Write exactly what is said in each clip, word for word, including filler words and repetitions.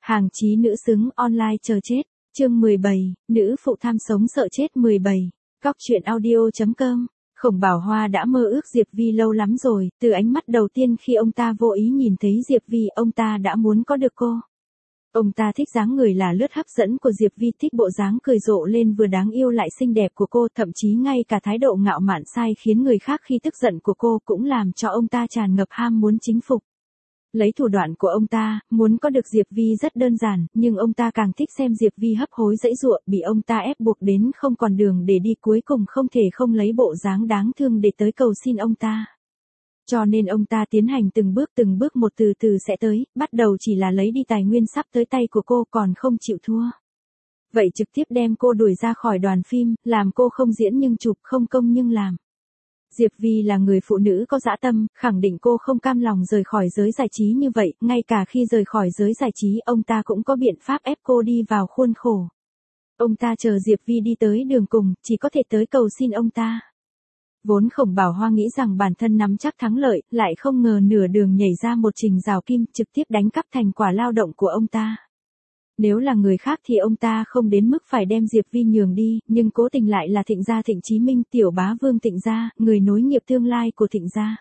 Hàng chí nữ xứng online chờ chết. Chương mười bảy, nữ phụ tham sống sợ chết mười bảy. Góc truyện audio.com. Khổng Bảo Hoa đã mơ ước Diệp Vi lâu lắm rồi, từ ánh mắt đầu tiên khi ông ta vô ý nhìn thấy Diệp Vi, ông ta đã muốn có được cô. Ông ta thích dáng người là lướt hấp dẫn của Diệp Vi, thích bộ dáng cười rộ lên vừa đáng yêu lại xinh đẹp của cô, thậm chí ngay cả thái độ ngạo mạn sai khiến người khác khi tức giận của cô cũng làm cho ông ta tràn ngập ham muốn chính phục. Lấy thủ đoạn của ông ta, muốn có được Diệp Vi rất đơn giản, nhưng ông ta càng thích xem Diệp Vi hấp hối giãy giụa, bị ông ta ép buộc đến không còn đường để đi, cuối cùng không thể không lấy bộ dáng đáng thương để tới cầu xin ông ta. Cho nên ông ta tiến hành từng bước từng bước một, từ từ sẽ tới, bắt đầu chỉ là lấy đi tài nguyên sắp tới tay của cô còn không chịu thua. Vậy trực tiếp đem cô đuổi ra khỏi đoàn phim, làm cô không diễn nhưng chụp, không công nhưng làm. Diệp Vi là người phụ nữ có dã tâm, khẳng định cô không cam lòng rời khỏi giới giải trí như vậy, ngay cả khi rời khỏi giới giải trí ông ta cũng có biện pháp ép cô đi vào khuôn khổ. Ông ta chờ Diệp Vi đi tới đường cùng, chỉ có thể tới cầu xin ông ta. Vốn Khổng Bảo Hoa nghĩ rằng bản thân nắm chắc thắng lợi, lại không ngờ nửa đường nhảy ra một trình rào kim, trực tiếp đánh cắp thành quả lao động của ông ta. Nếu là người khác thì ông ta không đến mức phải đem Diệp Vi nhường đi, nhưng cố tình lại là Thịnh gia Thịnh Chí Minh, tiểu bá vương Thịnh gia, người nối nghiệp tương lai của Thịnh gia.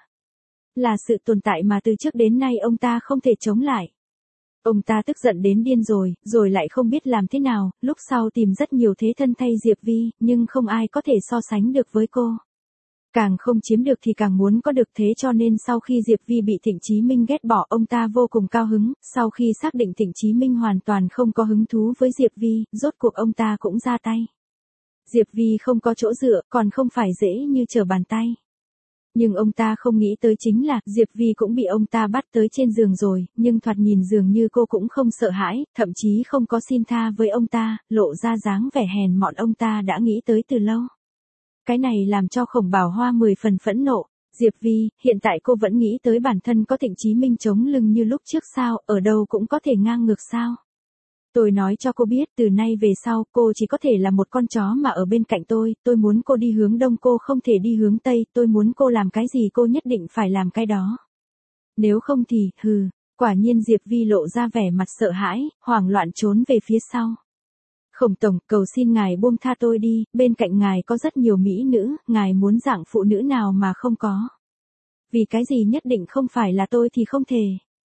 Là sự tồn tại mà từ trước đến nay ông ta không thể chống lại. Ông ta tức giận đến điên rồi, rồi lại không biết làm thế nào, lúc sau tìm rất nhiều thế thân thay Diệp Vi, nhưng không ai có thể so sánh được với cô. Càng không chiếm được thì càng muốn có được, thế cho nên sau khi Diệp Vi bị Thịnh Chí Minh ghét bỏ, ông ta vô cùng cao hứng, sau khi xác định Thịnh Chí Minh hoàn toàn không có hứng thú với Diệp Vi, rốt cuộc ông ta cũng ra tay. Diệp Vi không có chỗ dựa, còn không phải dễ như trở bàn tay. Nhưng ông ta không nghĩ tới chính là, Diệp Vi cũng bị ông ta bắt tới trên giường rồi, nhưng thoạt nhìn dường như cô cũng không sợ hãi, thậm chí không có xin tha với ông ta, lộ ra dáng vẻ hèn mọn ông ta đã nghĩ tới từ lâu. Cái này làm cho Khổng Bảo Hoa mười phần phẫn nộ. Diệp Vi, hiện tại cô vẫn nghĩ tới bản thân có Thịnh Chí Minh chống lưng như lúc trước sao, ở đâu cũng có thể ngang ngược sao. Tôi nói cho cô biết, từ nay về sau, cô chỉ có thể là một con chó mà ở bên cạnh tôi, tôi muốn cô đi hướng đông cô không thể đi hướng tây, tôi muốn cô làm cái gì cô nhất định phải làm cái đó. Nếu không thì, hừ, quả nhiên Diệp Vi lộ ra vẻ mặt sợ hãi, hoảng loạn trốn về phía sau. Khổng tổng, cầu xin ngài buông tha tôi đi, bên cạnh ngài có rất nhiều mỹ nữ, ngài muốn dạng phụ nữ nào mà không có. Vì cái gì nhất định không phải là tôi thì không thể.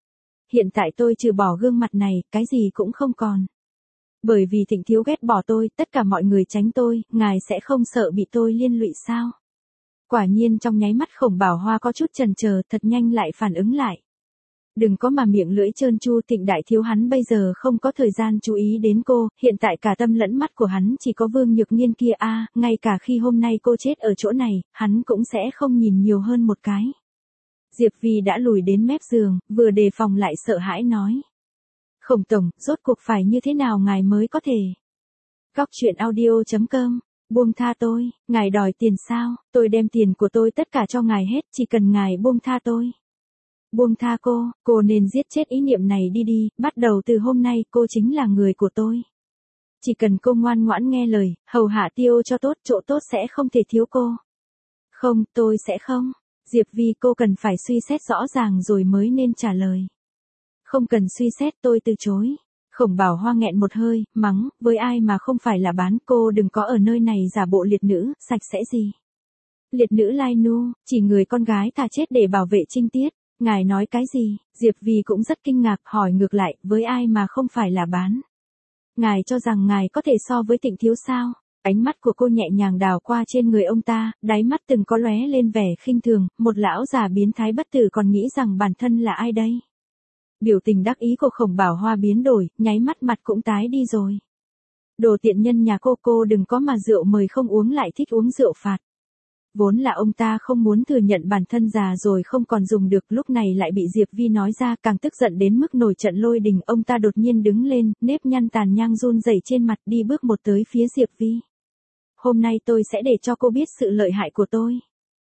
Hiện tại tôi trừ bỏ gương mặt này, cái gì cũng không còn. Bởi vì Thịnh thiếu ghét bỏ tôi, tất cả mọi người tránh tôi, ngài sẽ không sợ bị tôi liên lụy sao? Quả nhiên trong nháy mắt Khổng Bảo Hoa có chút chần chờ, thật nhanh lại phản ứng lại. Đừng có mà miệng lưỡi trơn tru, Thịnh đại thiếu hắn bây giờ không có thời gian chú ý đến cô, hiện tại cả tâm lẫn mắt của hắn chỉ có Vương Nhược Nghiên kia a, à, ngay cả khi hôm nay cô chết ở chỗ này, hắn cũng sẽ không nhìn nhiều hơn một cái. Diệp Vi đã lùi đến mép giường, vừa đề phòng lại sợ hãi nói. Khổng tổng, rốt cuộc phải như thế nào ngài mới có thể? Góc truyện audio.com. Buông tha tôi, ngài đòi tiền sao, tôi đem tiền của tôi tất cả cho ngài hết, chỉ cần ngài buông tha tôi. Buông tha cô, cô nên giết chết ý niệm này đi đi, bắt đầu từ hôm nay cô chính là người của tôi. Chỉ cần cô ngoan ngoãn nghe lời, hầu hạ Tiêu cho tốt, chỗ tốt sẽ không thể thiếu cô. Không, tôi sẽ không. Diệp Vi, cô cần phải suy xét rõ ràng rồi mới nên trả lời. Không cần suy xét, tôi từ chối. Khổng Bảo Hoa nghẹn một hơi, mắng, với ai mà không phải là bán, cô đừng có ở nơi này giả bộ liệt nữ, sạch sẽ gì. Liệt nữ Lai Nu, chỉ người con gái thà chết để bảo vệ trinh tiết. Ngài nói cái gì? Diệp Vi cũng rất kinh ngạc, hỏi ngược lại, với ai mà không phải là bán? Ngài cho rằng ngài có thể so với Thịnh thiếu sao? Ánh mắt của cô nhẹ nhàng đào qua trên người ông ta, đáy mắt từng có lóe lên vẻ khinh thường, một lão già biến thái bất tử còn nghĩ rằng bản thân là ai đây? Biểu tình đắc ý của Khổng Bảo Hoa biến đổi, nháy mắt mặt cũng tái đi rồi. Đồ tiện nhân nhà cô, cô đừng có mà rượu mời không uống lại thích uống rượu phạt. Vốn là ông ta không muốn thừa nhận bản thân già rồi không còn dùng được, lúc này lại bị Diệp Vi nói ra, càng tức giận đến mức nổi trận lôi đình, ông ta đột nhiên đứng lên, nếp nhăn tàn nhang run rẩy trên mặt, đi bước một tới phía Diệp Vi. Hôm nay tôi sẽ để cho cô biết sự lợi hại của tôi.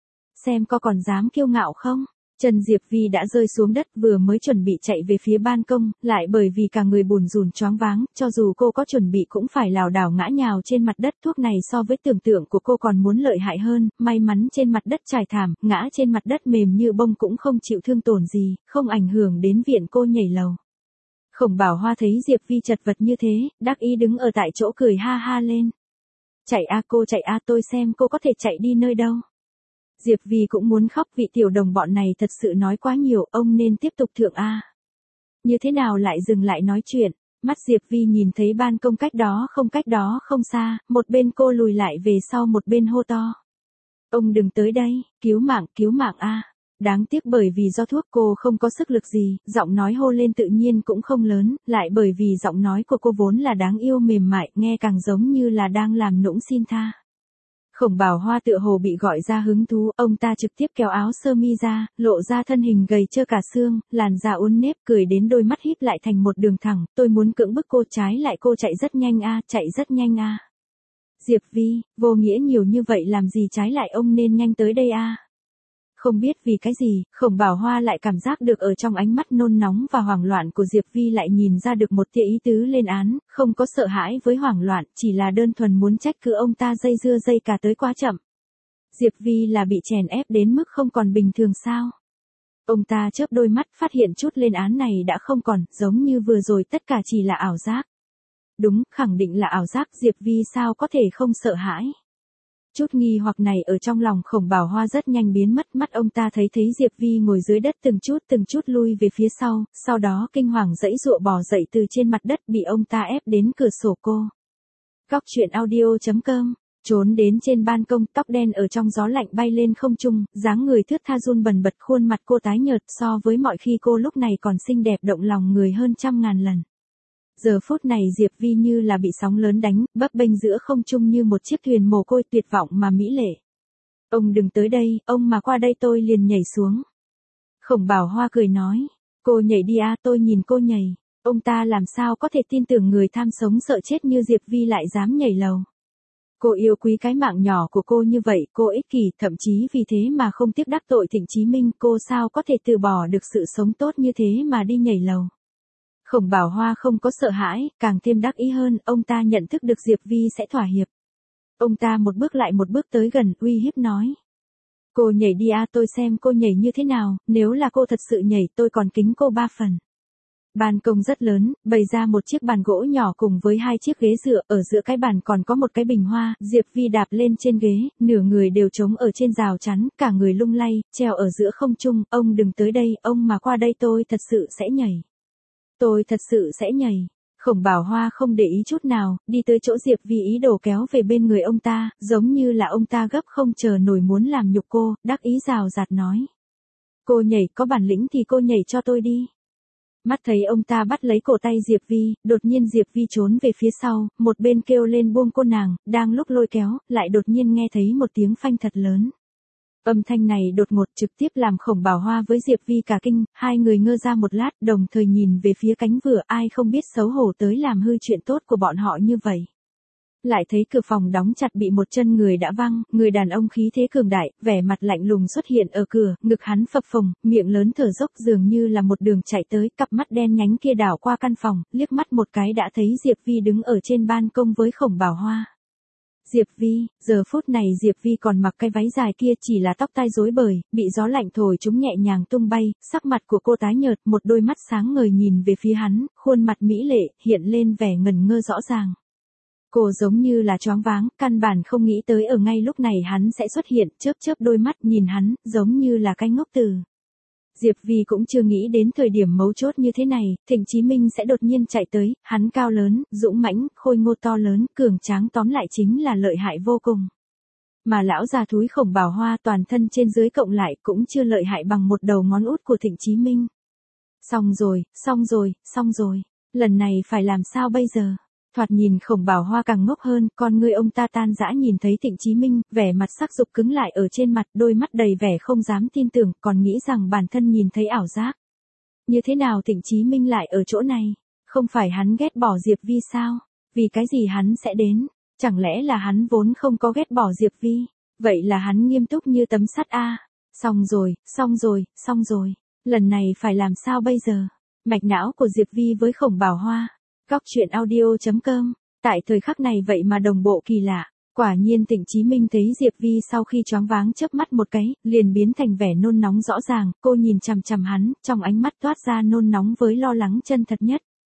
Xem có còn dám kiêu ngạo không? Chân Diệp Vi đã rơi xuống đất, vừa mới chuẩn bị chạy về phía ban công, lại bởi vì cả người bùn rùn choáng váng, cho dù cô có chuẩn bị cũng phải lảo đảo ngã nhào trên mặt đất, thuốc này so với tưởng tượng của cô còn muốn lợi hại hơn, may mắn trên mặt đất trải thảm, ngã trên mặt đất mềm như bông cũng không chịu thương tổn gì, không ảnh hưởng đến viện cô nhảy lầu. Khổng Bảo Hoa thấy Diệp Vi chật vật như thế, đắc ý đứng ở tại chỗ cười ha ha lên. Chạy a cô chạy a tôi xem cô có thể chạy đi nơi đâu. Diệp Vi cũng muốn khóc vị tiểu đồng bọn này thật sự nói quá nhiều, ông nên tiếp tục thượng a. Như thế nào lại dừng lại nói chuyện, mắt Diệp Vi nhìn thấy ban công cách đó không cách đó không xa, một bên cô lùi lại về sau một bên hô to. Ông đừng tới đây, cứu mạng, cứu mạng a. Đáng tiếc bởi vì do thuốc cô không có sức lực gì, giọng nói hô lên tự nhiên cũng không lớn, lại bởi vì giọng nói của cô vốn là đáng yêu mềm mại, nghe càng giống như là đang làm nũng xin tha. Khổng Bảo Hoa tựa hồ bị gọi ra hứng thú, ông ta trực tiếp kéo áo sơ mi ra, lộ ra thân hình gầy trơ cả xương, làn da uốn nếp, cười đến đôi mắt híp lại thành một đường thẳng, tôi muốn cưỡng bức cô trái lại cô chạy rất nhanh a, chạy rất nhanh a. Diệp Vi, vô nghĩa nhiều như vậy làm gì trái lại ông nên nhanh tới đây a. Không biết vì cái gì, Khổng Bảo Hoa lại cảm giác được ở trong ánh mắt nôn nóng và hoảng loạn của Diệp Vi lại nhìn ra được một tia ý tứ lên án, không có sợ hãi với hoảng loạn, chỉ là đơn thuần muốn trách cứ ông ta dây dưa dây cả tới quá chậm. Diệp Vi là bị chèn ép đến mức không còn bình thường sao? Ông ta chớp đôi mắt phát hiện chút lên án này đã không còn, giống như vừa rồi tất cả chỉ là ảo giác. Đúng, khẳng định là ảo giác, Diệp Vi sao có thể không sợ hãi? Chút nghi hoặc này ở trong lòng Khổng Bảo Hoa rất nhanh biến mất, mắt ông ta thấy thấy Diệp Vi ngồi dưới đất từng chút từng chút lui về phía sau, sau đó kinh hoàng dãy dụa bò dậy từ trên mặt đất bị ông ta ép đến cửa sổ cô. Góc truyện audio chấm com, trốn đến trên ban công, tóc đen ở trong gió lạnh bay lên không trung, dáng người thướt tha run bần bật, khuôn mặt cô tái nhợt so với mọi khi cô lúc này còn xinh đẹp động lòng người hơn trăm ngàn lần. Giờ phút này Diệp Vi như là bị sóng lớn đánh, bấp bênh giữa không trung như một chiếc thuyền mồ côi tuyệt vọng mà mỹ lệ. Ông đừng tới đây, ông mà qua đây tôi liền nhảy xuống. Khổng Bảo Hoa cười nói, cô nhảy đi a, tôi nhìn cô nhảy. Ông ta làm sao có thể tin tưởng người tham sống sợ chết như Diệp Vi lại dám nhảy lầu. Cô yêu quý cái mạng nhỏ của cô như vậy, cô ích kỷ, thậm chí vì thế mà không tiếc đắc tội Thịnh Chí Minh, cô sao có thể từ bỏ được sự sống tốt như thế mà đi nhảy lầu. Khổng Bảo Hoa không có sợ hãi, càng thêm đắc ý hơn, ông ta nhận thức được Diệp Vi sẽ thỏa hiệp. Ông ta một bước lại một bước tới gần, uy hiếp nói. Cô nhảy đi a, tôi xem cô nhảy như thế nào, nếu là cô thật sự nhảy tôi còn kính cô ba phần. Ban công rất lớn, bày ra một chiếc bàn gỗ nhỏ cùng với hai chiếc ghế dựa, ở giữa cái bàn còn có một cái bình hoa, Diệp Vi đạp lên trên ghế, nửa người đều trống ở trên rào chắn, cả người lung lay, treo ở giữa không trung, ông đừng tới đây, ông mà qua đây tôi thật sự sẽ nhảy. Tôi thật sự sẽ nhảy. Khổng Bảo Hoa không để ý chút nào, đi tới chỗ Diệp Vi ý đồ kéo về bên người ông ta, giống như là ông ta gấp không chờ nổi muốn làm nhục cô, đắc ý rào rạt nói. Cô nhảy, có bản lĩnh thì cô nhảy cho tôi đi. Mắt thấy ông ta bắt lấy cổ tay Diệp Vi, đột nhiên Diệp Vi trốn về phía sau, một bên kêu lên buông cô nàng, đang lúc lôi kéo, lại đột nhiên nghe thấy một tiếng phanh thật lớn. Âm thanh này đột ngột trực tiếp làm Khổng Bảo Hoa với Diệp Vi cả kinh, hai người ngơ ra một lát, đồng thời nhìn về phía cánh vừa, ai không biết xấu hổ tới làm hư chuyện tốt của bọn họ như vậy. Lại thấy cửa phòng đóng chặt bị một chân người đã văng, người đàn ông khí thế cường đại, vẻ mặt lạnh lùng xuất hiện ở cửa, ngực hắn phập phồng, miệng lớn thở dốc dường như là một đường chạy tới, cặp mắt đen nhánh kia đảo qua căn phòng, liếc mắt một cái đã thấy Diệp Vi đứng ở trên ban công với Khổng Bảo Hoa. Diệp Vi, giờ phút này Diệp Vi còn mặc cái váy dài kia chỉ là tóc tai rối bời, bị gió lạnh thổi chúng nhẹ nhàng tung bay, sắc mặt của cô tái nhợt, một đôi mắt sáng ngời nhìn về phía hắn, khuôn mặt mỹ lệ, hiện lên vẻ ngần ngơ rõ ràng. Cô giống như là choáng váng, căn bản không nghĩ tới ở ngay lúc này hắn sẽ xuất hiện, chớp chớp đôi mắt nhìn hắn, giống như là cái ngốc từ. Diệp Vi cũng chưa nghĩ đến thời điểm mấu chốt như thế này, Thịnh Chí Minh sẽ đột nhiên chạy tới, hắn cao lớn, dũng mãnh, khôi ngô to lớn, cường tráng tóm lại chính là lợi hại vô cùng. Mà lão già thúi Khổng Bảo Hoa toàn thân trên dưới cộng lại cũng chưa lợi hại bằng một đầu ngón út của Thịnh Chí Minh. Xong rồi, xong rồi, xong rồi, lần này phải làm sao bây giờ? Thoạt nhìn Khổng Bảo Hoa càng ngốc hơn, con ngươi ông ta tan dã nhìn thấy Thịnh Chí Minh, vẻ mặt sắc dục cứng lại ở trên mặt, đôi mắt đầy vẻ không dám tin tưởng, còn nghĩ rằng bản thân nhìn thấy ảo giác. Như thế nào Thịnh Chí Minh lại ở chỗ này? Không phải hắn ghét bỏ Diệp Vi sao? Vì cái gì hắn sẽ đến? Chẳng lẽ là hắn vốn không có ghét bỏ Diệp Vi? Vậy là hắn nghiêm túc như tấm sắt a. Xong rồi, xong rồi, xong rồi. Lần này phải làm sao bây giờ? Mạch não của Diệp Vi với Khổng Bảo Hoa. Góc truyện audio chấm com, tại thời khắc này vậy mà đồng bộ kỳ lạ, quả nhiên Thịnh Chí Minh thấy Diệp Vi sau khi choáng váng chớp mắt một cái, liền biến thành vẻ nôn nóng rõ ràng, cô nhìn chằm chằm hắn, trong ánh mắt toát ra nôn nóng với lo lắng chân thật nhất.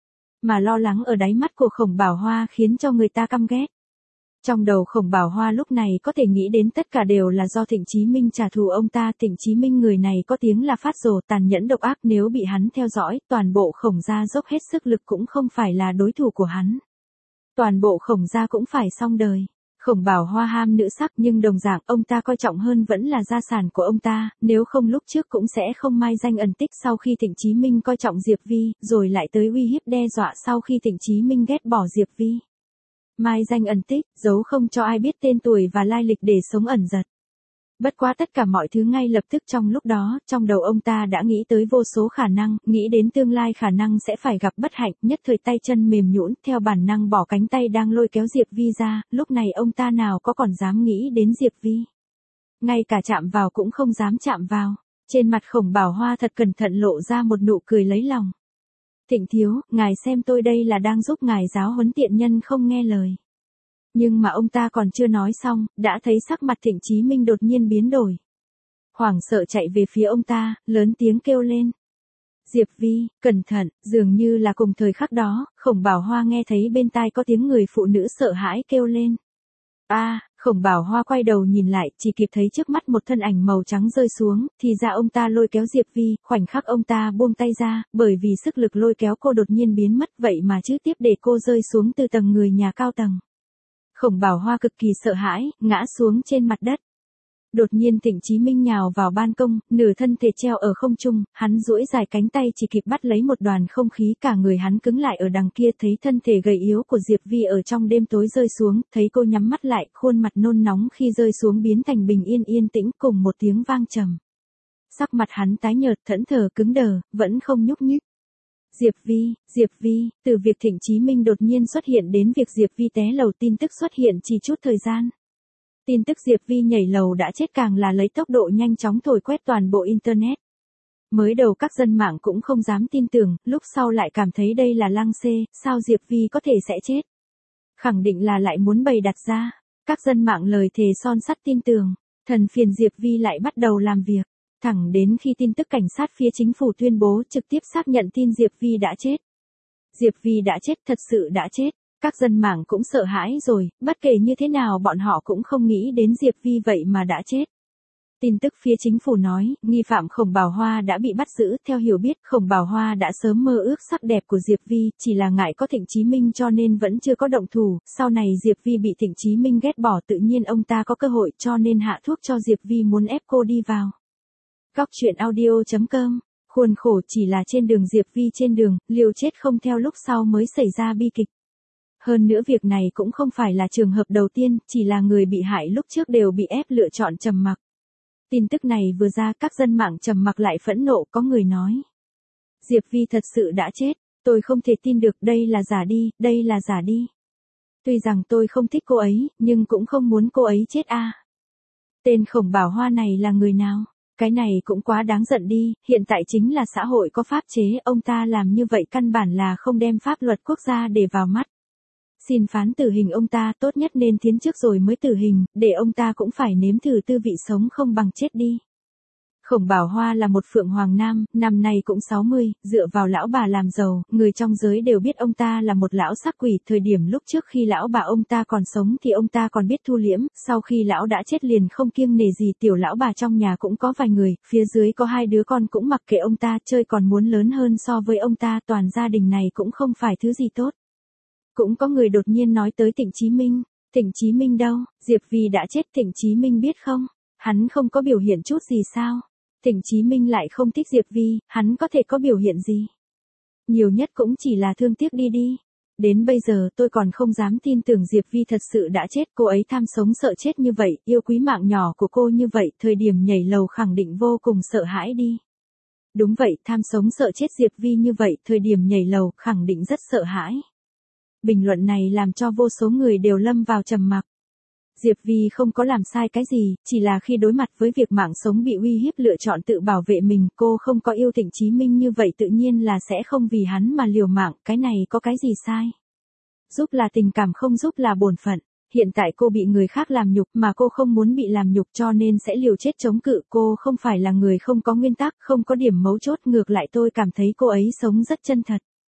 Mà lo lắng ở đáy mắt của Khổng Bảo Hoa khiến cho người ta căm ghét. Trong đầu Khổng Bảo Hoa lúc này có thể nghĩ đến tất cả đều là do Thịnh Chí Minh trả thù ông ta. Thịnh Chí Minh người này có tiếng là phát rồ, tàn nhẫn độc ác, nếu bị hắn theo dõi, toàn bộ Khổng gia dốc hết sức lực cũng không phải là đối thủ của hắn. Toàn bộ Khổng gia cũng phải xong đời. Khổng Bảo Hoa ham nữ sắc nhưng đồng dạng ông ta coi trọng hơn vẫn là gia sản của ông ta, nếu không lúc trước cũng sẽ không mai danh ẩn tích sau khi Thịnh Chí Minh coi trọng Diệp Vi, rồi lại tới uy hiếp đe dọa sau khi Thịnh Chí Minh ghét bỏ Diệp Vi. Mai danh ẩn tích, giấu không cho ai biết tên tuổi và lai lịch để sống ẩn giật. Bất quá tất cả mọi thứ ngay lập tức trong lúc đó, trong đầu ông ta đã nghĩ tới vô số khả năng, nghĩ đến tương lai khả năng sẽ phải gặp bất hạnh, nhất thời tay chân mềm nhũn, theo bản năng bỏ cánh tay đang lôi kéo Diệp Vi ra, lúc này ông ta nào có còn dám nghĩ đến Diệp Vi. Ngay cả chạm vào cũng không dám chạm vào, trên mặt Khổng Bảo Hoa thật cẩn thận lộ ra một nụ cười lấy lòng. Thịnh thiếu, ngài xem tôi đây là đang giúp ngài giáo huấn tiện nhân không nghe lời. Nhưng mà ông ta còn chưa nói xong, đã thấy sắc mặt Thịnh Chí Minh đột nhiên biến đổi. Hoảng sợ chạy về phía ông ta, lớn tiếng kêu lên. Diệp Vi, cẩn thận, dường như là cùng thời khắc đó, Khổng Bảo Hoa nghe thấy bên tai có tiếng người phụ nữ sợ hãi kêu lên. A, à, Khổng Bảo Hoa quay đầu nhìn lại, chỉ kịp thấy trước mắt một thân ảnh màu trắng rơi xuống, thì ra ông ta lôi kéo Diệp Vi, khoảnh khắc ông ta buông tay ra, bởi vì sức lực lôi kéo cô đột nhiên biến mất vậy mà chứ tiếp để cô rơi xuống từ tầng người nhà cao tầng. Khổng Bảo Hoa cực kỳ sợ hãi, ngã xuống trên mặt đất. Đột nhiên Thịnh Chí Minh nhào vào ban công, nửa thân thể treo ở không trung, hắn duỗi dài cánh tay chỉ kịp bắt lấy một đoàn không khí, cả người hắn cứng lại ở đằng kia, thấy thân thể gầy yếu của Diệp Vi ở trong đêm tối rơi xuống, thấy cô nhắm mắt lại, khuôn mặt nôn nóng khi rơi xuống biến thành bình yên yên tĩnh cùng một tiếng vang trầm. Sắc mặt hắn tái nhợt, thẫn thờ cứng đờ, vẫn không nhúc nhích. Diệp Vi, Diệp Vi, từ việc Thịnh Chí Minh đột nhiên xuất hiện đến việc Diệp Vi té lầu tin tức xuất hiện chỉ chút thời gian. Tin tức Diệp Vi nhảy lầu đã chết càng là lấy tốc độ nhanh chóng thổi quét toàn bộ Internet. Mới đầu các dân mạng cũng không dám tin tưởng, lúc sau lại cảm thấy đây là lăng xê, sao Diệp Vi có thể sẽ chết. Khẳng định là lại muốn bày đặt ra. Các dân mạng lời thề son sắt tin tưởng, thần phiền Diệp Vi lại bắt đầu làm việc. Thẳng đến khi tin tức cảnh sát phía chính phủ tuyên bố trực tiếp xác nhận tin Diệp Vi đã chết. Diệp Vi đã chết, thật sự đã chết. Các dân mạng cũng sợ hãi rồi, bất kể như thế nào bọn họ cũng không nghĩ đến Diệp Vi vậy mà đã chết. Tin tức phía chính phủ nói, nghi phạm Khổng Bảo Hoa đã bị bắt giữ, theo hiểu biết, Khổng Bảo Hoa đã sớm mơ ước sắc đẹp của Diệp Vi, chỉ là ngại có Thịnh Chí Minh cho nên vẫn chưa có động thủ, sau này Diệp Vi bị Thịnh Chí Minh ghét bỏ tự nhiên ông ta có cơ hội cho nên hạ thuốc cho Diệp Vi muốn ép cô đi vào. Góc truyện audio chấm com, khuôn khổ chỉ là trên đường Diệp Vi trên đường, liều chết không theo lúc sau mới xảy ra bi kịch. Hơn nữa việc này cũng không phải là trường hợp đầu tiên, chỉ là người bị hại lúc trước đều bị ép lựa chọn trầm mặc. Tin tức này vừa ra các dân mạng trầm mặc lại phẫn nộ, có người nói. Diệp Vi thật sự đã chết, tôi không thể tin được, đây là giả đi, đây là giả đi. Tuy rằng tôi không thích cô ấy, nhưng cũng không muốn cô ấy chết a. À. Tên Khổng Bảo Hoa này là người nào? Cái này cũng quá đáng giận đi, hiện tại chính là xã hội có pháp chế, ông ta làm như vậy căn bản là không đem pháp luật quốc gia để vào mắt. Xin phán tử hình ông ta, tốt nhất nên thiến trước rồi mới tử hình, để ông ta cũng phải nếm thử tư vị sống không bằng chết đi. Khổng Bảo Hoa là một phượng hoàng nam, năm nay cũng sáu mươi, dựa vào lão bà làm giàu, người trong giới đều biết ông ta là một lão sắc quỷ, thời điểm lúc trước khi lão bà ông ta còn sống thì ông ta còn biết thu liễm, sau khi lão đã chết liền không kiêng nể gì, tiểu lão bà trong nhà cũng có vài người, phía dưới có hai đứa con cũng mặc kệ ông ta, chơi còn muốn lớn hơn so với ông ta, toàn gia đình này cũng không phải thứ gì tốt. Cũng có người đột nhiên nói tới Thịnh Chí Minh, Thịnh Chí Minh đâu, Diệp Vi đã chết, Thịnh Chí Minh biết không, hắn không có biểu hiện chút gì sao? Thịnh Chí Minh lại không thích Diệp Vi, hắn có thể có biểu hiện gì? Nhiều nhất cũng chỉ là thương tiếc đi đi. Đến bây giờ tôi còn không dám tin tưởng Diệp Vi thật sự đã chết, cô ấy tham sống sợ chết như vậy, yêu quý mạng nhỏ của cô như vậy, thời điểm nhảy lầu khẳng định vô cùng sợ hãi đi. Đúng vậy, tham sống sợ chết Diệp Vi như vậy, thời điểm nhảy lầu khẳng định rất sợ hãi. Bình luận này làm cho vô số người đều lâm vào trầm mặc. Diệp Vi không có làm sai cái gì, chỉ là khi đối mặt với việc mạng sống bị uy hiếp lựa chọn tự bảo vệ mình, cô không có yêu Thịnh Chí Minh như vậy tự nhiên là sẽ không vì hắn mà liều mạng, cái này có cái gì sai. Giúp là tình cảm, không giúp là bổn phận. Hiện tại cô bị người khác làm nhục mà cô không muốn bị làm nhục cho nên sẽ liều chết chống cự, cô không phải là người không có nguyên tắc, không có điểm mấu chốt, ngược lại tôi cảm thấy cô ấy sống rất chân thật.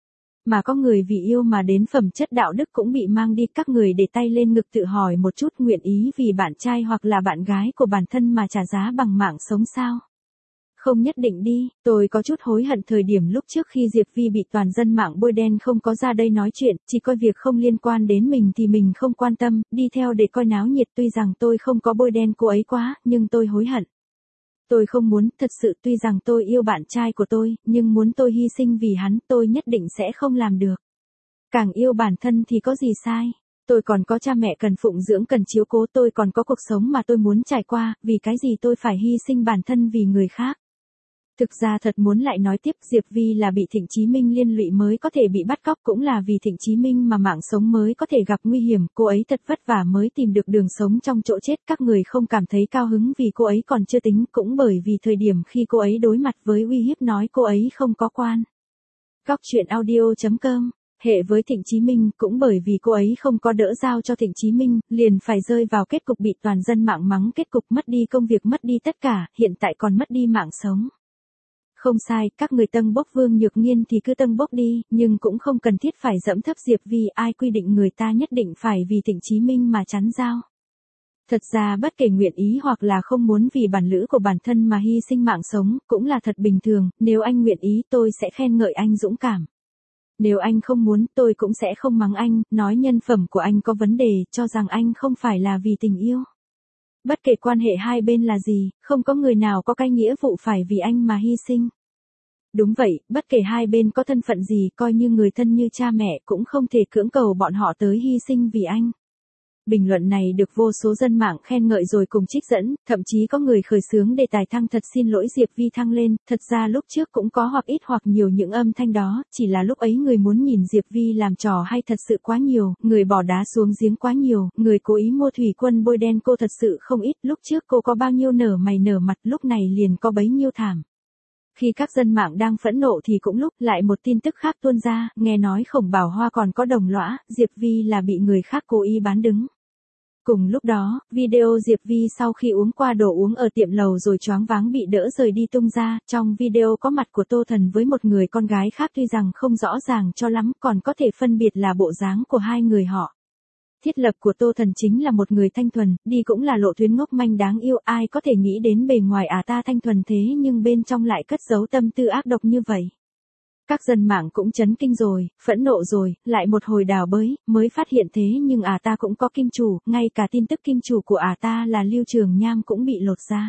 Mà có người vì yêu mà đến phẩm chất đạo đức cũng bị mang đi, các người để tay lên ngực tự hỏi một chút, nguyện ý vì bạn trai hoặc là bạn gái của bản thân mà trả giá bằng mạng sống sao? Không nhất định đi, tôi có chút hối hận thời điểm lúc trước khi Diệp Vi bị toàn dân mạng bôi đen không có ra đây nói chuyện, chỉ coi việc không liên quan đến mình thì mình không quan tâm, đi theo để coi náo nhiệt, tuy rằng tôi không có bôi đen cô ấy quá, nhưng tôi hối hận. Tôi không muốn, thật sự tuy rằng tôi yêu bạn trai của tôi, nhưng muốn tôi hy sinh vì hắn, tôi nhất định sẽ không làm được. Càng yêu bản thân thì có gì sai. Tôi còn có cha mẹ cần phụng dưỡng cần chiếu cố, tôi còn có cuộc sống mà tôi muốn trải qua, vì cái gì tôi phải hy sinh bản thân vì người khác. Thực ra thật muốn lại nói tiếp, Diệp Vi là bị Thịnh Chí Minh liên lụy mới có thể bị bắt cóc, cũng là vì Thịnh Chí Minh mà mạng sống mới có thể gặp nguy hiểm, cô ấy thật vất vả mới tìm được đường sống trong chỗ chết, các người không cảm thấy cao hứng vì cô ấy còn chưa tính, cũng bởi vì thời điểm khi cô ấy đối mặt với uy hiếp nói cô ấy không có quan. Góc truyện audio chấm com. Hệ với Thịnh Chí Minh, cũng bởi vì cô ấy không có đỡ giao cho Thịnh Chí Minh, liền phải rơi vào kết cục bị toàn dân mạng mắng, kết cục mất đi công việc, mất đi tất cả, hiện tại còn mất đi mạng sống. Không sai, các người tâng bốc Vương Nhược Nghiên thì cứ tâng bốc đi, nhưng cũng không cần thiết phải dẫm thấp Diệp Vi, ai quy định người ta nhất định phải vì Thịnh Chí Minh mà chắn dao. Thật ra bất kể nguyện ý hoặc là không muốn vì bản lữ của bản thân mà hy sinh mạng sống, cũng là thật bình thường, nếu anh nguyện ý tôi sẽ khen ngợi anh dũng cảm. Nếu anh không muốn, tôi cũng sẽ không mắng anh, nói nhân phẩm của anh có vấn đề, cho rằng anh không phải là vì tình yêu. Bất kể quan hệ hai bên là gì, không có người nào có cái nghĩa vụ phải vì anh mà hy sinh. Đúng vậy, bất kể hai bên có thân phận gì, coi như người thân như cha mẹ cũng không thể cưỡng cầu bọn họ tới hy sinh vì anh. Bình luận này được vô số dân mạng khen ngợi rồi cùng trích dẫn, thậm chí có người khởi xướng đề tài thăng thật xin lỗi Diệp Vi thăng lên, thật ra lúc trước cũng có hoặc ít hoặc nhiều những âm thanh đó, chỉ là lúc ấy người muốn nhìn Diệp Vi làm trò hay thật sự quá nhiều, người bỏ đá xuống giếng quá nhiều, người cố ý mua thủy quân bôi đen cô thật sự không ít, lúc trước cô có bao nhiêu nở mày nở mặt, lúc này liền có bấy nhiêu thảm. Khi các dân mạng đang phẫn nộ thì cũng lúc lại một tin tức khác tuôn ra, nghe nói Khổng Bảo Hoa còn có đồng lõa, Diệp Vi là bị người khác cố ý bán đứng. Cùng lúc đó, video Diệp Vi sau khi uống qua đồ uống ở tiệm lầu rồi choáng váng bị đỡ rời đi tung ra, trong video có mặt của Tô Thần với một người con gái khác tuy rằng không rõ ràng cho lắm, còn có thể phân biệt là bộ dáng của hai người họ. Thiết lập của Tô Thần chính là một người thanh thuần, đi cũng là lộ tuyến ngốc manh đáng yêu, ai có thể nghĩ đến bề ngoài à ta thanh thuần thế nhưng bên trong lại cất giấu tâm tư ác độc như vậy. Các dân mạng cũng chấn kinh rồi, phẫn nộ rồi, lại một hồi đào bới, mới phát hiện thế nhưng à ta cũng có kim chủ, ngay cả tin tức kim chủ của à ta là Lưu Trường Nham cũng bị lột ra.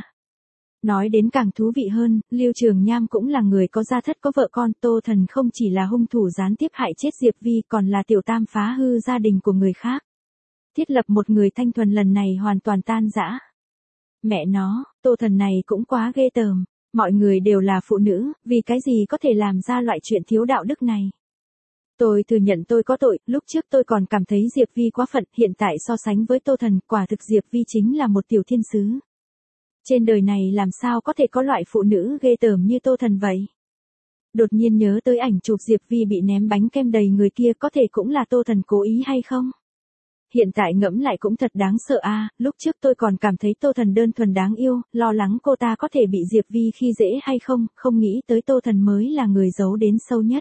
Nói đến càng thú vị hơn, Lưu Trường Nham cũng là người có gia thất có vợ con, Tô Thần không chỉ là hung thủ gián tiếp hại chết Diệp Vi còn là tiểu tam phá hư gia đình của người khác. Thiết lập một người thanh thuần lần này hoàn toàn tan rã. Mẹ nó, Tô Thần này cũng quá ghê tởm. Mọi người đều là phụ nữ, vì cái gì có thể làm ra loại chuyện thiếu đạo đức này. Tôi thừa nhận tôi có tội, lúc trước tôi còn cảm thấy Diệp Vi quá phận, hiện tại so sánh với Tô Thần, quả thực Diệp Vi chính là một tiểu thiên sứ. Trên đời này làm sao có thể có loại phụ nữ ghê tởm như Tô Thần vậy? Đột nhiên nhớ tới ảnh chụp Diệp Vi bị ném bánh kem đầy người kia, có thể cũng là Tô Thần cố ý hay không? Hiện tại ngẫm lại cũng thật đáng sợ a, à, lúc trước tôi còn cảm thấy Tô Thần đơn thuần đáng yêu, lo lắng cô ta có thể bị Diệp Vi khi dễ hay không, không nghĩ tới Tô Thần mới là người giấu đến sâu nhất.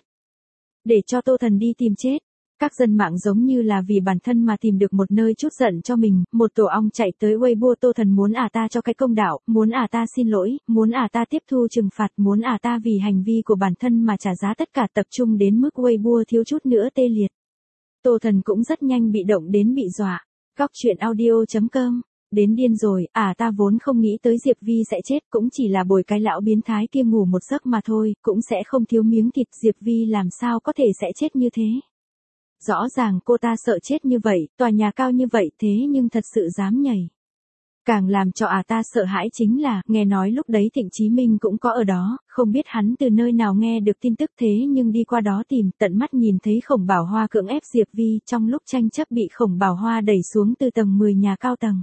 Để cho Tô Thần đi tìm chết. Các dân mạng giống như là vì bản thân mà tìm được một nơi trút giận cho mình, một tổ ong chạy tới Weibo Tô Thần muốn ả ta cho cái công đạo, muốn ả ta xin lỗi, muốn ả ta tiếp thu trừng phạt, muốn ả ta vì hành vi của bản thân mà trả giá tất cả, tập trung đến mức Weibo thiếu chút nữa tê liệt. Tô Thần cũng rất nhanh bị động đến bị dọa. Góc truyện audio chấm com. Đến điên rồi, à ta vốn không nghĩ tới Diệp Vi sẽ chết, cũng chỉ là bồi cái lão biến thái kia ngủ một giấc mà thôi, cũng sẽ không thiếu miếng thịt, Diệp Vi làm sao có thể sẽ chết như thế. Rõ ràng cô ta sợ chết như vậy, tòa nhà cao như vậy thế nhưng thật sự dám nhảy. Càng làm cho à ta sợ hãi chính là, nghe nói lúc đấy Thịnh Chí Minh cũng có ở đó, không biết hắn từ nơi nào nghe được tin tức thế nhưng đi qua đó tìm, tận mắt nhìn thấy Khổng Bảo Hoa cưỡng ép Diệp Vi trong lúc tranh chấp bị Khổng Bảo Hoa đẩy xuống từ tầng mười nhà cao tầng.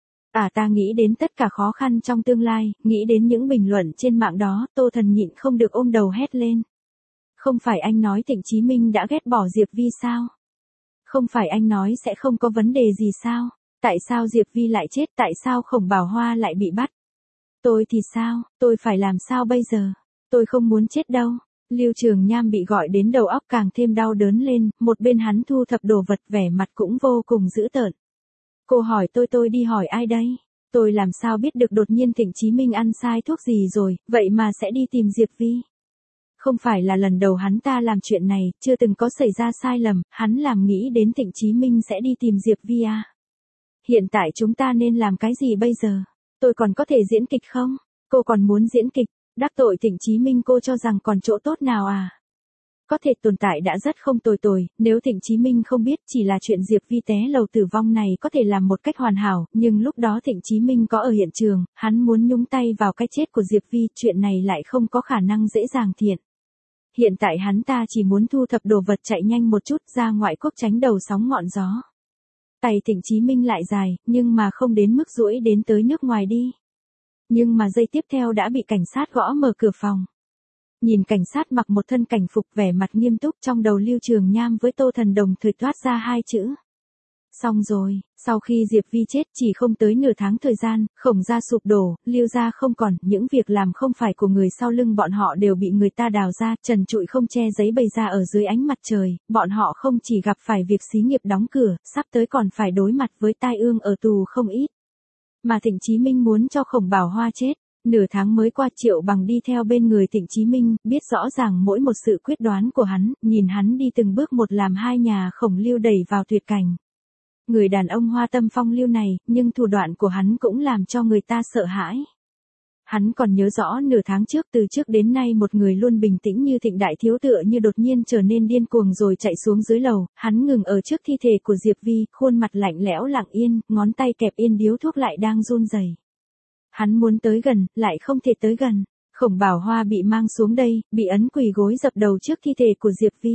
À ta nghĩ đến tất cả khó khăn trong tương lai, nghĩ đến những bình luận trên mạng đó, Tô Thần nhịn không được ôm đầu hét lên. Không phải anh nói Thịnh Chí Minh đã ghét bỏ Diệp Vi sao? Không phải anh nói sẽ không có vấn đề gì sao? Tại sao Diệp Vi lại chết, tại sao Khổng Bảo Hoa lại bị bắt? Tôi thì sao, tôi phải làm sao bây giờ? Tôi không muốn chết đâu. Lưu Trường Nham bị gọi đến đầu óc càng thêm đau đớn lên, một bên hắn thu thập đồ vật vẻ mặt cũng vô cùng dữ tợn. Cô hỏi tôi tôi đi hỏi ai đây? Tôi làm sao biết được đột nhiên Thịnh Chí Minh ăn sai thuốc gì rồi, vậy mà sẽ đi tìm Diệp Vi. Không phải là lần đầu hắn ta làm chuyện này, chưa từng có xảy ra sai lầm, hắn làm nghĩ đến Thịnh Chí Minh sẽ đi tìm Diệp Vi à. Hiện tại chúng ta nên làm cái gì bây giờ? Tôi còn có thể diễn kịch không? Cô còn muốn diễn kịch, đắc tội Thịnh Chí Minh cô cho rằng còn chỗ tốt nào à? Có thể tồn tại đã rất không tồi tồi, nếu Thịnh Chí Minh không biết chỉ là chuyện Diệp Vi té lầu tử vong này có thể làm một cách hoàn hảo, nhưng lúc đó Thịnh Chí Minh có ở hiện trường, hắn muốn nhúng tay vào cái chết của Diệp Vi, chuyện này lại không có khả năng dễ dàng thiện. Hiện tại hắn ta chỉ muốn thu thập đồ vật chạy nhanh một chút ra ngoại quốc tránh đầu sóng ngọn gió. Tay Thịnh Chí Minh lại dài, nhưng mà không đến mức duỗi đến tới nước ngoài đi. Nhưng mà giây tiếp theo đã bị cảnh sát gõ mở cửa phòng. Nhìn cảnh sát mặc một thân cảnh phục vẻ mặt nghiêm túc, trong đầu Lưu Trường Nham với Tô Thần đồng thời thoát ra hai chữ. Xong rồi, sau khi Diệp Vi chết chỉ không tới nửa tháng thời gian, Khổng gia sụp đổ, Lưu gia không còn, những việc làm không phải của người sau lưng bọn họ đều bị người ta đào ra, trần trụi không che giấy bày ra ở dưới ánh mặt trời, bọn họ không chỉ gặp phải việc xí nghiệp đóng cửa, sắp tới còn phải đối mặt với tai ương ở tù không ít. Mà Thịnh Chí Minh muốn cho Khổng Bảo Hoa chết. Nửa tháng mới qua Triệu Bằng đi theo bên người Thịnh Chí Minh, biết rõ ràng mỗi một sự quyết đoán của hắn, nhìn hắn đi từng bước một làm hai nhà Khổng Lưu đẩy vào tuyệt cảnh. Người đàn ông hoa tâm phong lưu này, nhưng thủ đoạn của hắn cũng làm cho người ta sợ hãi. Hắn còn nhớ rõ nửa tháng trước từ trước đến nay một người luôn bình tĩnh như Thịnh đại thiếu tựa như đột nhiên trở nên điên cuồng rồi chạy xuống dưới lầu, hắn ngừng ở trước thi thể của Diệp Vi, khuôn mặt lạnh lẽo lặng yên, ngón tay kẹp yên điếu thuốc lại đang run rẩy. Hắn muốn tới gần, lại không thể tới gần. Khổng Bảo Hoa bị mang xuống đây, bị ấn quỳ gối dập đầu trước thi thể của Diệp Vi.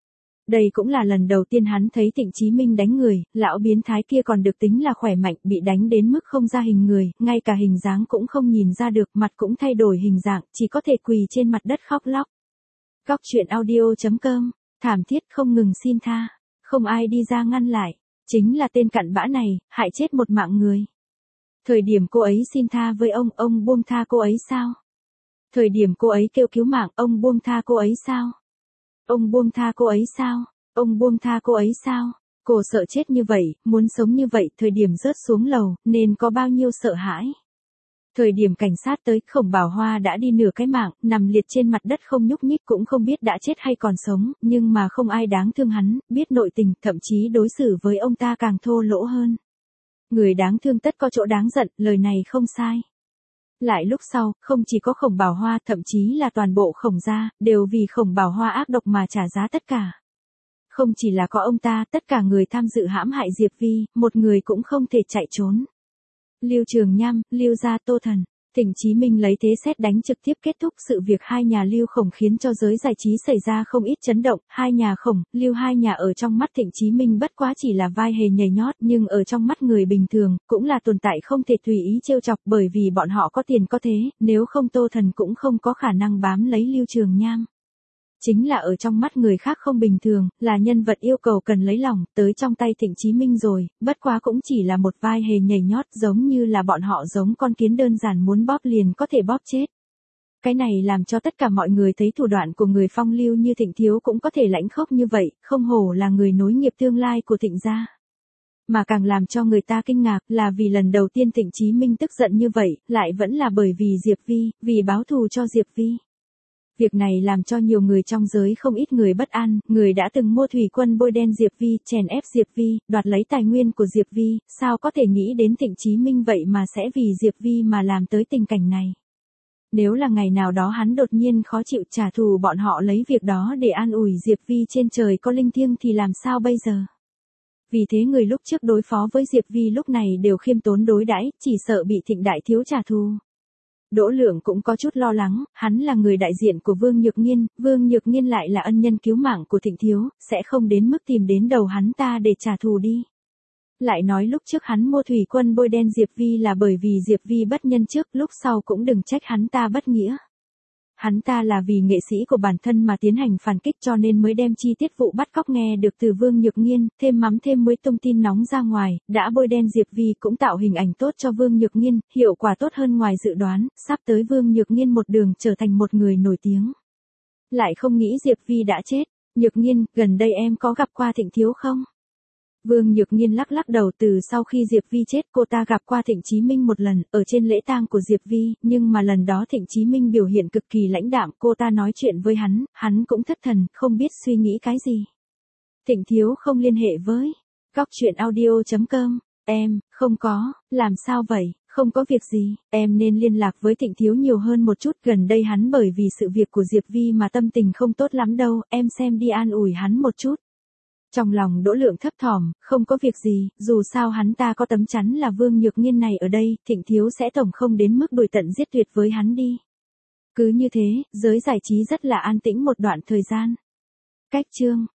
Đây cũng là lần đầu tiên hắn thấy Thịnh Chí Minh đánh người, lão biến thái kia còn được tính là khỏe mạnh, bị đánh đến mức không ra hình người, ngay cả hình dáng cũng không nhìn ra được, mặt cũng thay đổi hình dạng, chỉ có thể quỳ trên mặt đất khóc lóc. Góc truyện audio chấm com, thảm thiết không ngừng xin tha, không ai đi ra ngăn lại, chính là tên cặn bã này, hại chết một mạng người. Thời điểm cô ấy xin tha với ông, ông buông tha cô ấy sao? Thời điểm cô ấy kêu cứu mạng, ông buông tha cô ấy sao? Ông buông tha cô ấy sao? Ông buông tha cô ấy sao? Cô sợ chết như vậy, muốn sống như vậy, thời điểm rớt xuống lầu, nên có bao nhiêu sợ hãi? Thời điểm cảnh sát tới, Khổng Bảo Hoa đã đi nửa cái mạng, nằm liệt trên mặt đất không nhúc nhích cũng không biết đã chết hay còn sống, nhưng mà không ai đáng thương hắn, biết nội tình, thậm chí đối xử với ông ta càng thô lỗ hơn. Người đáng thương tất có chỗ đáng giận, lời này không sai. Lại lúc sau, không chỉ có Khổng Bảo Hoa, thậm chí là toàn bộ Khổng gia, đều vì Khổng Bảo Hoa ác độc mà trả giá tất cả. Không chỉ là có ông ta, tất cả người tham dự hãm hại Diệp Vi, một người cũng không thể chạy trốn. Lưu Trường Nham, Lưu gia Tô Thần. Thịnh Chí Minh lấy thế sét đánh trực tiếp kết thúc sự việc hai nhà Lưu Khổng khiến cho giới giải trí xảy ra không ít chấn động, hai nhà Khổng, Lưu hai nhà ở trong mắt Thịnh Chí Minh bất quá chỉ là vai hề nhảy nhót, nhưng ở trong mắt người bình thường, cũng là tồn tại không thể tùy ý trêu chọc bởi vì bọn họ có tiền có thế, nếu không Tô Thần cũng không có khả năng bám lấy Lưu Trường Nham. Chính là ở trong mắt người khác không bình thường, là nhân vật yêu cầu cần lấy lòng, tới trong tay Thịnh Chí Minh rồi, bất quá cũng chỉ là một vai hề nhảy nhót giống như là bọn họ giống con kiến đơn giản muốn bóp liền có thể bóp chết. Cái này làm cho tất cả mọi người thấy thủ đoạn của người phong lưu như Thịnh Thiếu cũng có thể lãnh khốc như vậy, không hổ là người nối nghiệp tương lai của Thịnh gia. Mà càng làm cho người ta kinh ngạc là vì lần đầu tiên Thịnh Chí Minh tức giận như vậy, lại vẫn là bởi vì Diệp Vi, vì báo thù cho Diệp Vi. Việc này làm cho nhiều người trong giới không ít người bất an, người đã từng mua thủy quân bôi đen Diệp Vi, chèn ép Diệp Vi, đoạt lấy tài nguyên của Diệp Vi, sao có thể nghĩ đến Thịnh Chí Minh vậy mà sẽ vì Diệp Vi mà làm tới tình cảnh này. Nếu là ngày nào đó hắn đột nhiên khó chịu trả thù bọn họ lấy việc đó để an ủi Diệp Vi trên trời có linh thiêng thì làm sao bây giờ? Vì thế người lúc trước đối phó với Diệp Vi lúc này đều khiêm tốn đối đãi, chỉ sợ bị Thịnh đại thiếu trả thù. Đỗ Lượng cũng có chút lo lắng, hắn là người đại diện của Vương Nhược Nghiên, Vương Nhược Nghiên lại là ân nhân cứu mạng của Thịnh thiếu, sẽ không đến mức tìm đến đầu hắn ta để trả thù đi. Lại nói lúc trước hắn mua thủy quân bôi đen Diệp Vi là bởi vì Diệp Vi bất nhân trước, lúc sau cũng đừng trách hắn ta bất nghĩa. Hắn ta là vì nghệ sĩ của bản thân mà tiến hành phản kích cho nên mới đem chi tiết vụ bắt cóc nghe được từ Vương Nhược Nghiên, thêm mắm thêm muối tung tin nóng ra ngoài, đã bôi đen Diệp Vi cũng tạo hình ảnh tốt cho Vương Nhược Nghiên, hiệu quả tốt hơn ngoài dự đoán, sắp tới Vương Nhược Nghiên một đường trở thành một người nổi tiếng. lại không nghĩ Diệp Vi đã chết. Nhược Nghiên, gần đây em có gặp qua Thịnh Thiếu không? Vương Nhược Nghiên lắc lắc đầu, từ sau khi Diệp Vi chết cô ta gặp qua Thịnh Chí Minh một lần, ở trên lễ tang của Diệp Vi, nhưng mà lần đó Thịnh Chí Minh biểu hiện cực kỳ lãnh đạm, cô ta nói chuyện với hắn, hắn cũng thất thần, không biết suy nghĩ cái gì. Thịnh Thiếu không liên hệ với Cóc Truyện Audio chấm com, em, không có, làm sao vậy, không có việc gì, em nên liên lạc với Thịnh Thiếu nhiều hơn một chút, gần đây hắn bởi vì sự việc của Diệp Vi mà tâm tình không tốt lắm đâu, em xem đi an ủi hắn một chút. Trong lòng Đỗ Lượng thấp thỏm, không có việc gì, dù sao hắn ta có tấm chắn là Vương Nhược Nghiên này ở đây, Thịnh Thiếu sẽ tổng không đến mức đuổi tận giết tuyệt với hắn đi. Cứ như thế, giới giải trí rất là an tĩnh một đoạn thời gian. Cách chương